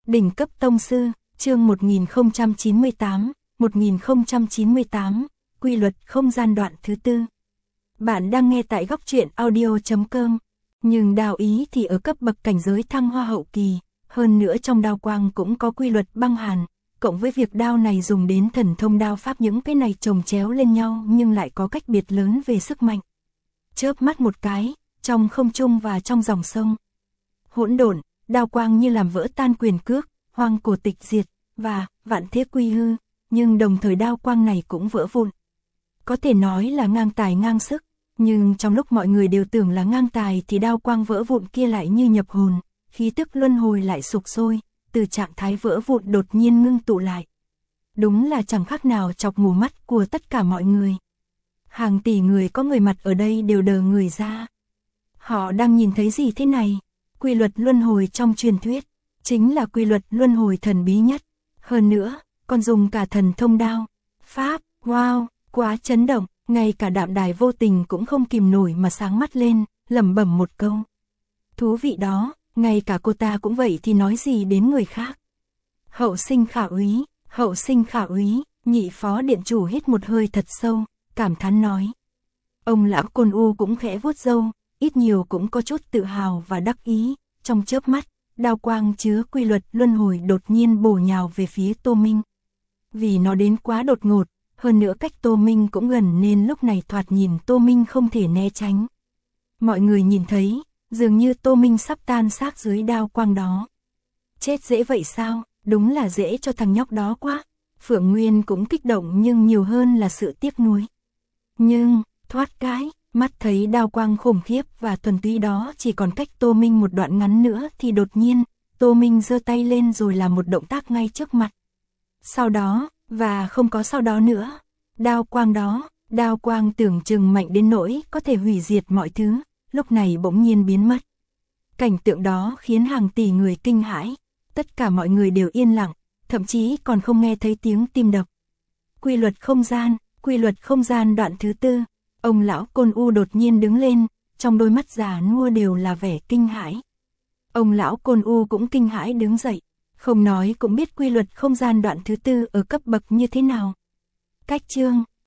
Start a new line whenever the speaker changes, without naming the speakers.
Đỉnh cấp tông sư, chương 1098, quy luật không gian đoạn thứ tư. Bạn đang nghe tại góc truyện audio.com, nhưng đao ý thì ở cấp bậc cảnh giới thăng hoa hậu kỳ, hơn nữa trong đao quang cũng có quy luật băng hàn, cộng với việc đao này dùng đến thần thông đao pháp, những cái này chồng chéo lên nhau nhưng lại có cách biệt lớn về sức mạnh. Chớp mắt một cái, trong không trung và trong dòng sông hỗn độn, đao quang như làm vỡ tan quyền cước, hoang cổ tịch diệt, và vạn thế quy hư, nhưng đồng thời đao quang này cũng vỡ vụn. Có thể nói là ngang tài ngang sức, nhưng trong lúc mọi người đều tưởng là ngang tài thì đao quang vỡ vụn kia lại như nhập hồn, khí tức luân hồi lại sục sôi, từ trạng thái vỡ vụn đột nhiên ngưng tụ lại. Đúng là chẳng khác nào chọc mù mắt của tất cả mọi người. Hàng tỷ người có người mặt ở đây đều đờ người ra. Họ đang nhìn thấy gì thế này? Quy luật luân hồi trong truyền thuyết, chính là quy luật luân hồi thần bí nhất. Hơn nữa, còn dùng cả thần thông đao, pháp, wow, quá chấn động, ngay cả Đạm Đài vô tình cũng không kìm nổi mà sáng mắt lên, lẩm bẩm một câu. Thú vị đó, ngay cả cô ta cũng vậy thì nói gì đến người khác. Hậu sinh khả úy, nhị phó điện chủ hít một hơi thật sâu, cảm thán nói. Ông lão Côn U cũng khẽ vuốt râu, ít nhiều cũng có chút tự hào và đắc ý. Trong chớp mắt, đao quang chứa quy luật luân hồi đột nhiên bổ nhào về phía Tô Minh. Vì nó đến quá đột ngột, hơn nữa cách Tô Minh cũng gần nên lúc này thoạt nhìn Tô Minh không thể né tránh. Mọi người nhìn thấy, dường như Tô Minh sắp tan xác dưới đao quang đó. Chết dễ vậy sao? Đúng là dễ cho thằng nhóc đó quá. Phượng Nguyên cũng kích động nhưng nhiều hơn là sự tiếc nuối. Nhưng, thoát cái, mắt thấy đao quang khủng khiếp và thuần túy đó chỉ còn cách Tô Minh một đoạn ngắn nữa thì đột nhiên, Tô Minh giơ tay lên rồi làm một động tác ngay trước mặt. Sau đó, và không có sau đó nữa, đao quang tưởng chừng mạnh đến nỗi có thể hủy diệt mọi thứ, lúc này bỗng nhiên biến mất. Cảnh tượng đó khiến hàng tỷ người kinh hãi, tất cả mọi người đều yên lặng, thậm chí còn không nghe thấy tiếng tim đập. Quy luật không gian đoạn thứ tư. Ông lão Côn U đột nhiên đứng lên, trong đôi mắt già nua đều là vẻ kinh hãi. Ông lão Côn U cũng kinh hãi đứng dậy, không nói cũng biết quy luật không gian đoạn thứ tư ở cấp bậc như thế nào. Cách chương